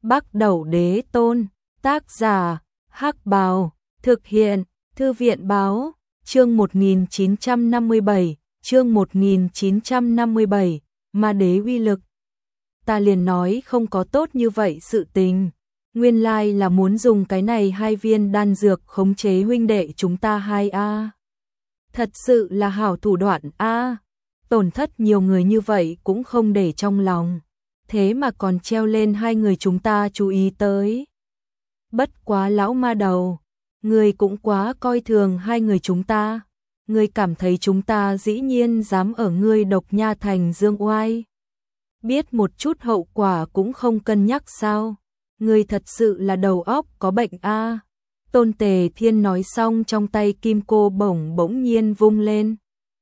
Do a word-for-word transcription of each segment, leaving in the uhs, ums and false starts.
Bắc Đẩu Đế Tôn, tác giả, Hắc Bào, thực hiện, Thư viện báo, chương một nghìn chín trăm năm mươi bảy, chương một nghìn chín trăm năm mươi bảy, Ma Đế uy lực. Ta liền nói không có tốt như vậy sự tình, nguyên lai là muốn dùng cái này hai viên đan dược khống chế huynh đệ chúng ta hai a. Thật sự là hảo thủ đoạn a, tổn thất nhiều người như vậy cũng không để trong lòng, thế mà còn treo lên hai người chúng ta chú ý tới. Bất quá lão ma đầu, ngươi cũng quá coi thường hai người chúng ta, ngươi cảm thấy chúng ta dĩ nhiên dám ở ngươi Độc Nha Thành dương oai. Biết một chút hậu quả cũng không cân nhắc sao, ngươi thật sự là đầu óc có bệnh a. Tôn Tề Thiên nói xong trong tay kim cô bổng bỗng nhiên vung lên,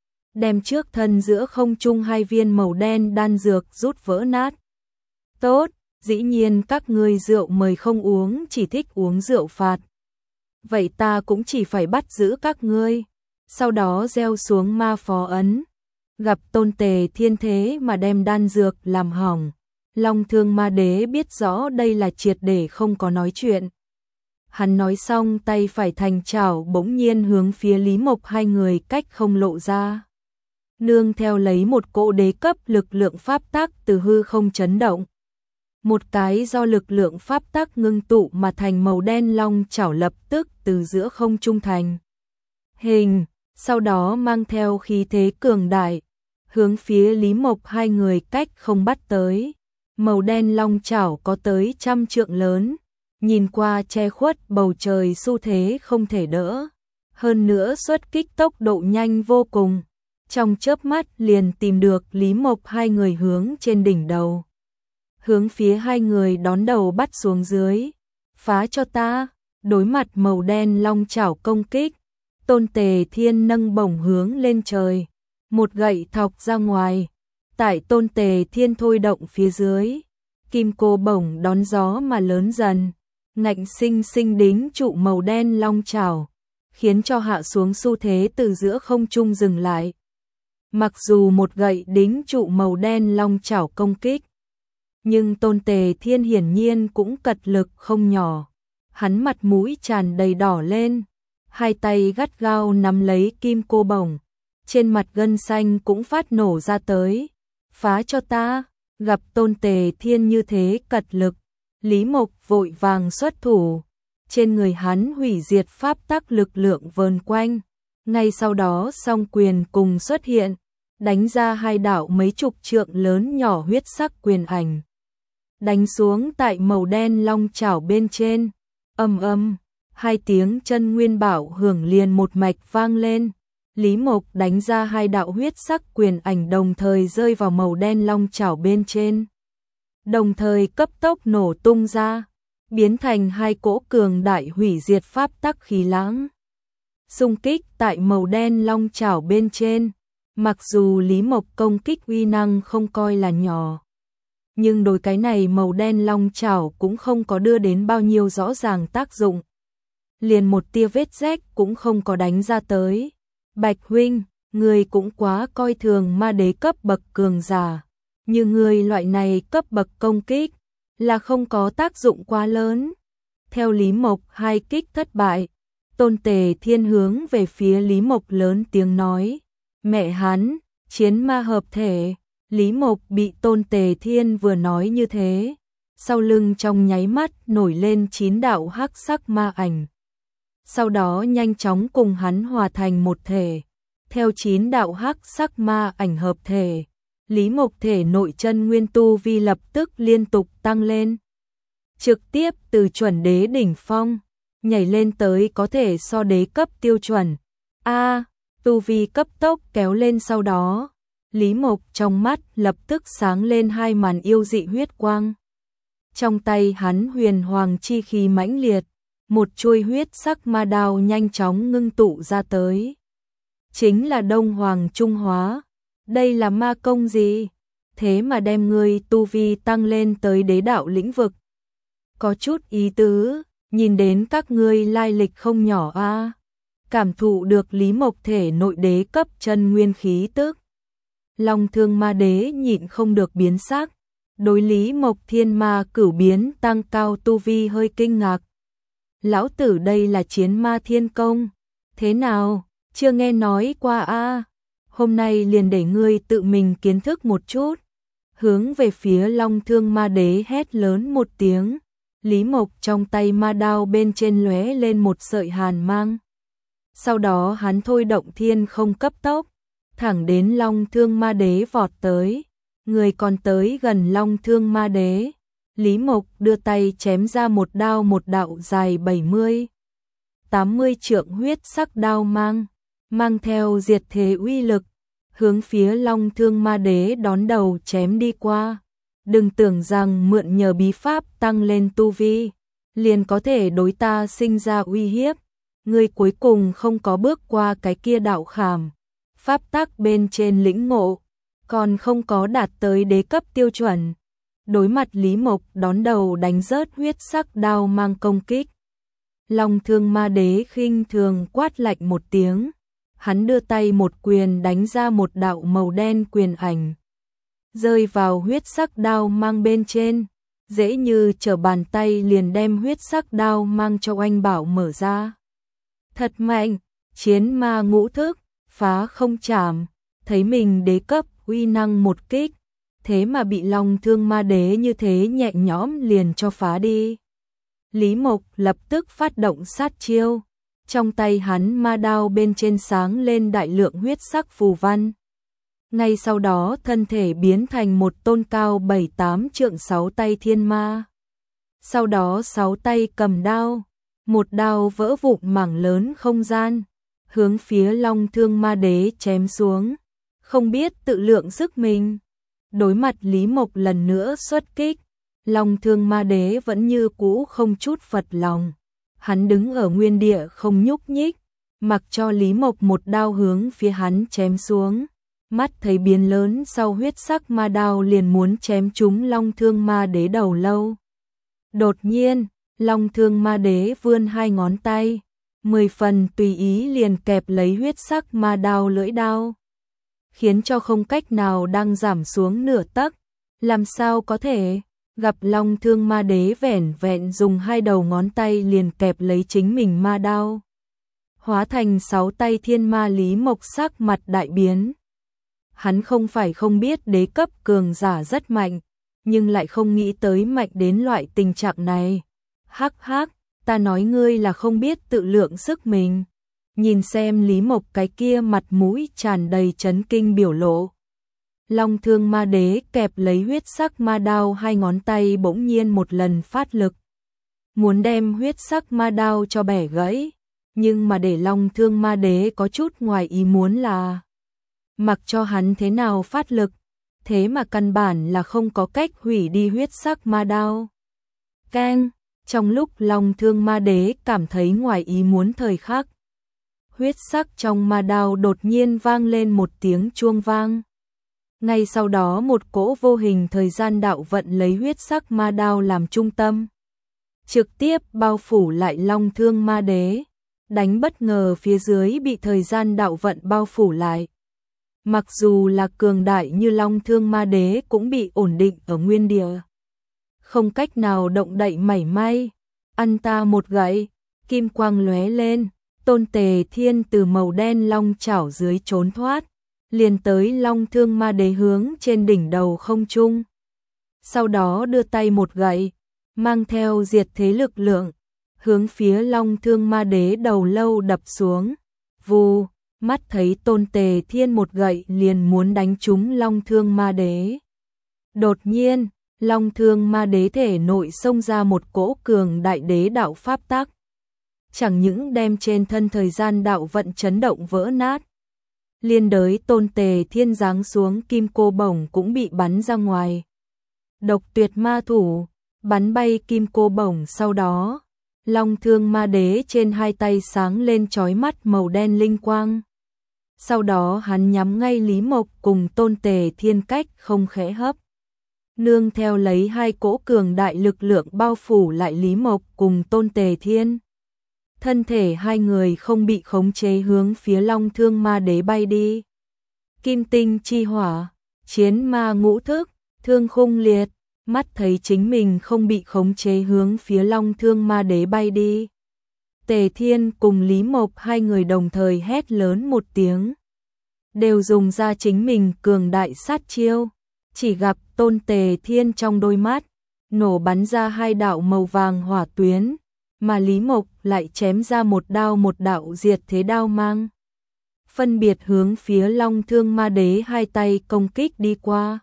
đem trước thân giữa không trung hai viên màu đen đan dược rút vỡ nát. Tốt, dĩ nhiên các ngươi rượu mời không uống, chỉ thích uống rượu phạt. Vậy ta cũng chỉ phải bắt giữ các ngươi, sau đó gieo xuống ma phó ấn. Gặp Tôn Tề Thiên thế mà đem đan dược làm hỏng, Long Thương Ma Đế biết rõ đây là triệt để không có nói chuyện. Hắn nói xong tay phải thành chảo bỗng nhiên hướng phía Lý Mộc hai người cách không lộ ra. Nương theo lấy một cỗ đế cấp lực lượng pháp tắc từ hư không chấn động. Một cái do lực lượng pháp tắc ngưng tụ mà thành màu đen long chảo lập tức từ giữa không trung thành hình, sau đó mang theo khí thế cường đại, hướng phía Lý Mộc hai người cách không bắt tới. Màu đen long chảo có tới trăm trượng lớn, nhìn qua che khuất bầu trời xu thế không thể đỡ, hơn nữa xuất kích tốc độ nhanh vô cùng, trong chớp mắt liền tìm được Lý Mộc hai người hướng trên đỉnh đầu. Hướng phía hai người đón đầu bắt xuống dưới, phá cho ta. Đối mặt màu đen long chảo công kích, Tôn Tề Thiên nâng bổng hướng lên trời, một gậy thọc ra ngoài. Tại Tôn Tề Thiên thôi động phía dưới, kim cô bổng đón gió mà lớn dần, ngạnh sinh sinh đính trụ màu đen long chảo, khiến cho hạ xuống xu thế từ giữa không trung dừng lại. Mặc dù một gậy đính trụ màu đen long chảo công kích, nhưng Tôn Tề Thiên hiển nhiên cũng cật lực không nhỏ. Hắn mặt mũi tràn đầy đỏ lên, hai tay gắt gao nắm lấy kim cô bổng, trên mặt gân xanh cũng phát nổ ra tới. Phá cho ta. Gặp Tôn Tề Thiên như thế cật lực, Lý Mộc vội vàng xuất thủ, trên người hắn hủy diệt pháp tắc lực lượng vờn quanh, ngay sau đó song quyền cùng xuất hiện, đánh ra hai đạo mấy chục trượng lớn nhỏ huyết sắc quyền ảnh, đánh xuống tại màu đen long chảo bên trên. Ầm ầm, hai tiếng chân nguyên bảo hưởng liền một mạch vang lên. Lý Mộc đánh ra hai đạo huyết sắc quyền ảnh đồng thời rơi vào màu đen long chảo bên trên, đồng thời cấp tốc nổ tung ra, biến thành hai cỗ cường đại hủy diệt pháp tắc khí lãng, xung kích tại màu đen long chảo bên trên. Mặc dù Lý Mộc công kích uy năng không coi là nhỏ, nhưng đối cái này màu đen long chảo cũng không có đưa đến bao nhiêu rõ ràng tác dụng, liền một tia vết rách cũng không có đánh ra tới. Bạch huynh, ngươi cũng quá coi thường ma đế cấp bậc cường giả, như ngươi loại này cấp bậc công kích là không có tác dụng quá lớn. Theo Lý Mộc hai kích thất bại, Tôn Tề Thiên hướng về phía Lý Mộc lớn tiếng nói, mẹ hắn, chiến ma hợp thể. Lý Mộc bị Tôn Tề Thiên vừa nói như thế, sau lưng trong nháy mắt nổi lên chín đạo hắc sắc ma ảnh, sau đó nhanh chóng cùng hắn hòa thành một thể. Theo chín đạo hắc sắc ma ảnh hợp thể, Lý Mộc thể nội chân nguyên tu vi lập tức liên tục tăng lên, trực tiếp từ chuẩn đế đỉnh phong nhảy lên tới có thể so đế cấp tiêu chuẩn. A, à, tu vi cấp tốc kéo lên, sau đó Lý Mộc trong mắt lập tức sáng lên hai màn yêu dị huyết quang. Trong tay hắn huyền hoàng chi khí mãnh liệt, một chuôi huyết sắc ma đao nhanh chóng ngưng tụ ra tới. Chính là Đông Hoàng Trung Hóa. Đây là ma công gì? Thế mà đem ngươi tu vi tăng lên tới đế đạo lĩnh vực. Có chút ý tứ, nhìn đến các ngươi lai lịch không nhỏ a. À. Cảm thụ được Lý Mộc thể nội đế cấp chân nguyên khí tức, Long Thương Ma Đế nhịn không được biến sắc, Đối Lý Mộc thiên ma cửu biến tăng cao tu vi hơi kinh ngạc. Lão tử đây là chiến ma thiên công. Thế nào, chưa nghe nói qua a? Hôm nay liền để ngươi tự mình kiến thức một chút. Hướng về phía Long Thương Ma Đế hét lớn một tiếng. Lý Mộc trong tay ma đao bên trên lóe lên một sợi hàn mang. Sau đó hắn thôi động thiên không cấp tốc, thẳng đến Long Thương Ma Đế vọt tới. Người còn tới gần Long Thương Ma Đế, Lý Mộc đưa tay chém ra một đao một đạo dài bảy mươi, tám mươi trượng huyết sắc đao mang, mang theo diệt thế uy lực, hướng phía Long Thương Ma Đế đón đầu chém đi qua. Đừng tưởng rằng mượn nhờ bí pháp tăng lên tu vi, liền có thể đối ta sinh ra uy hiếp. Ngươi cuối cùng không có bước qua cái kia đạo khảm, pháp tắc bên trên lĩnh ngộ, còn không có đạt tới đế cấp tiêu chuẩn. Đối mặt Lý Mộc đón đầu đánh rớt huyết sắc đao mang công kích. Long Thương Ma Đế khinh thường quát lạnh một tiếng, hắn đưa tay một quyền đánh ra một đạo màu đen quyền ảnh, rơi vào huyết sắc đao mang bên trên, dễ như trở bàn tay liền đem huyết sắc đao mang cho oanh bảo mở ra. Thật mạnh, chiến ma ngũ thức, phá không chảm, thấy mình đế cấp uy năng một kích, thế mà bị Long Thương Ma Đế như thế nhẹ nhõm liền cho phá đi. Lý Mộc lập tức phát động sát chiêu, trong tay hắn ma đao bên trên sáng lên đại lượng huyết sắc phù văn. Ngay sau đó thân thể biến thành một tôn cao bảy tám trượng sáu tay thiên ma. Sau đó sáu tay cầm đao, một đao vỡ vụn mảng lớn không gian, hướng phía Long Thương Ma Đế chém xuống, không biết tự lượng sức mình. Đối mặt Lý Mộc lần nữa xuất kích, Long Thương Ma Đế vẫn như cũ không chút phật lòng. Hắn đứng ở nguyên địa không nhúc nhích, mặc cho Lý Mộc một đao hướng phía hắn chém xuống. Mắt thấy biến lớn sau huyết sắc ma đao liền muốn chém trúng Long Thương Ma Đế đầu lâu. Đột nhiên, Long Thương Ma Đế vươn hai ngón tay, mười phần tùy ý liền kẹp lấy huyết sắc ma đao lưỡi đao, khiến cho không cách nào đang giảm xuống nửa tấc. Làm sao có thể? Gặp Long Thương Ma Đế vẻn vẹn dùng hai đầu ngón tay liền kẹp lấy chính mình ma đao, hóa thành sáu tay thiên ma. Lý Mộc sắc mặt đại biến. Hắn không phải không biết đế cấp cường giả rất mạnh, nhưng lại không nghĩ tới mạnh đến loại tình trạng này. Hắc hắc, ta nói ngươi là không biết tự lượng sức mình. Nhìn xem Lý Mộc cái kia mặt mũi tràn đầy chấn kinh biểu lộ. Long Thương Ma Đế kẹp lấy huyết sắc ma đao, hai ngón tay bỗng nhiên một lần phát lực, muốn đem huyết sắc ma đao cho bẻ gãy. Nhưng mà để Long Thương Ma Đế có chút ngoài ý muốn là, mặc cho hắn thế nào phát lực, thế mà căn bản là không có cách hủy đi huyết sắc ma đao. Keng, trong lúc Long Thương Ma Đế cảm thấy ngoài ý muốn thời khắc, huyết sắc trong ma đao đột nhiên vang lên một tiếng chuông vang. Ngay sau đó một cỗ vô hình thời gian đạo vận lấy huyết sắc ma đao làm trung tâm, trực tiếp bao phủ lại Long Thương Ma Đế, đánh bất ngờ phía dưới bị thời gian đạo vận bao phủ lại. Mặc dù là cường đại như Long Thương Ma Đế cũng bị ổn định ở nguyên địa, không cách nào động đậy mảy may. Ăn ta một gậy, kim quang lóe lên, Tôn Tề Thiên từ màu đen long chảo dưới trốn thoát, liền tới Long Thương Ma Đế hướng trên đỉnh đầu không trung. Sau đó đưa tay một gậy, mang theo diệt thế lực lượng, hướng phía Long Thương Ma Đế đầu lâu đập xuống. Vù, mắt thấy Tôn Tề Thiên một gậy liền muốn đánh trúng Long Thương Ma Đế. Đột nhiên, Long Thương Ma Đế thể nội xông ra một cỗ cường đại đế đạo pháp tắc, chẳng những đem trên thân thời gian đạo vận chấn động vỡ nát, liên đới Tôn Tề Thiên giáng xuống kim cô bổng cũng bị bắn ra ngoài. Độc Tuyệt Ma Thủ, bắn bay kim cô bổng. Sau đó, Long Thương Ma Đế trên hai tay sáng lên chói mắt màu đen linh quang. Sau đó hắn nhắm ngay Lý Mộc cùng Tôn Tề Thiên cách không khẽ hấp. Nương theo lấy hai cỗ cường đại lực lượng bao phủ lại Lý Mộc cùng Tôn Tề Thiên. Thân thể hai người không bị khống chế hướng phía Long Thương Ma Đế bay đi. Kim tinh chi hỏa, chiến ma ngũ thức, thương khung liệt, mắt thấy chính mình không bị khống chế hướng phía Long Thương Ma Đế bay đi. Tề Thiên cùng Lý Mộc hai người đồng thời hét lớn một tiếng, đều dùng ra chính mình cường đại sát chiêu, chỉ gặp Tôn Tề Thiên trong đôi mắt nổ bắn ra hai đạo màu vàng hỏa tuyến, mà Lý Mộc lại chém ra một đao một đạo diệt thế đao mang, phân biệt hướng phía Long Thương Ma Đế hai tay công kích đi qua.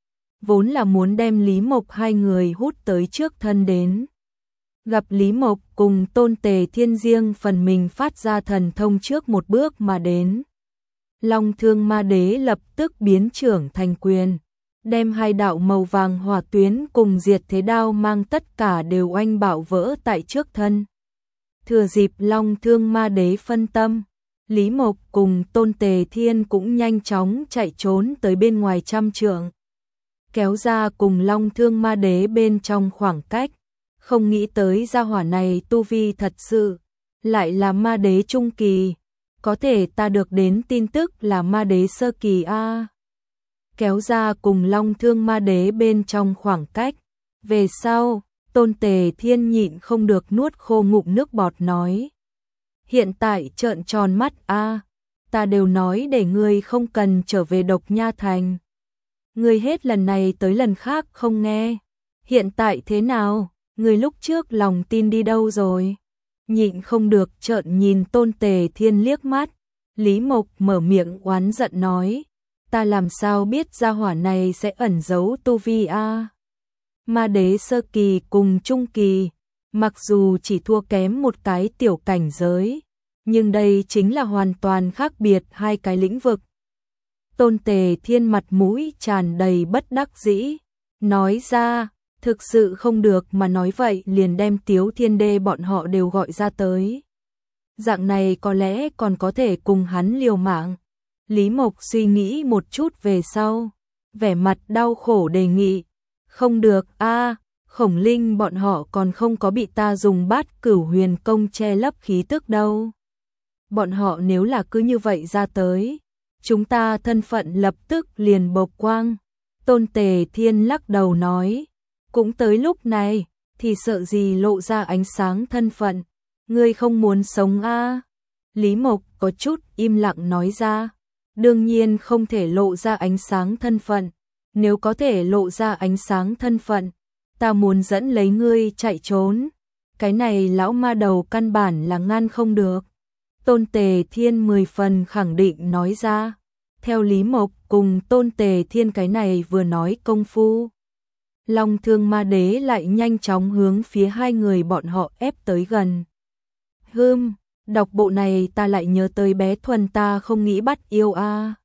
Vốn là muốn đem Lý Mộc hai người hút tới trước thân đến. Gặp Lý Mộc cùng Tôn Tề Thiên riêng phần mình phát ra thần thông trước một bước mà đến. Long Thương Ma Đế lập tức biến trưởng thành quyền, đem hai đạo màu vàng hỏa tuyến cùng diệt thế đao mang tất cả đều oanh bạo vỡ tại trước thân. Thừa dịp Long Thương Ma Đế phân tâm, Lý Mộc cùng Tôn Tề Thiên cũng nhanh chóng chạy trốn tới bên ngoài trăm trượng, kéo ra cùng Long Thương Ma Đế bên trong khoảng cách. Không nghĩ tới gia hỏa này tu vi thật sự lại là ma đế trung kỳ, có thể ta được đến tin tức là ma đế sơ kỳ a. Kéo ra cùng Long Thương Ma Đế bên trong khoảng cách. Về sau, Tôn Tề Thiên nhịn không được nuốt khô ngụm nước bọt nói: "Hiện tại trợn tròn mắt a, ta đều nói để ngươi không cần trở về Độc Nha Thành. Ngươi hết lần này tới lần khác không nghe, hiện tại thế nào? Người lúc trước lòng tin đi đâu rồi?" Nhịn không được trợn nhìn Tôn Tề Thiên liếc mắt. Lý Mộc mở miệng oán giận nói: "Ta làm sao biết gia hỏa này sẽ ẩn giấu tu vi a? Ma đế sơ kỳ cùng trung kỳ, mặc dù chỉ thua kém một cái tiểu cảnh giới, nhưng đây chính là hoàn toàn khác biệt hai cái lĩnh vực." Tôn Tề Thiên mặt mũi tràn đầy bất đắc dĩ, nói ra: "Thực sự không được mà nói vậy liền đem Tiếu Thiên Đê bọn họ đều gọi ra tới. Dạng này có lẽ còn có thể cùng hắn liều mạng." Lý Mộc suy nghĩ một chút về sau, vẻ mặt đau khổ đề nghị: "Không được a, Khổng Linh bọn họ còn không có bị ta dùng Bát Cửu Huyền Công che lấp khí tức đâu. Bọn họ nếu là cứ như vậy ra tới, chúng ta thân phận lập tức liền bộc quang." Tôn Tề Thiên lắc đầu nói: "Cũng tới lúc này, thì sợ gì lộ ra ánh sáng thân phận, ngươi không muốn sống a?" Lý Mộc có chút im lặng nói ra: "Đương nhiên không thể lộ ra ánh sáng thân phận, nếu có thể lộ ra ánh sáng thân phận, ta muốn dẫn lấy ngươi chạy trốn, cái này lão ma đầu căn bản là ngăn không được." Tôn Tề Thiên mười phần khẳng định nói ra. Theo Lý Mộc cùng Tôn Tề Thiên cái này vừa nói công phu, Long Thương Ma Đế lại nhanh chóng hướng phía hai người bọn họ ép tới gần. Hừm, đọc bộ này ta lại nhớ tới bé Thuần ta không nghĩ bắt yêu a.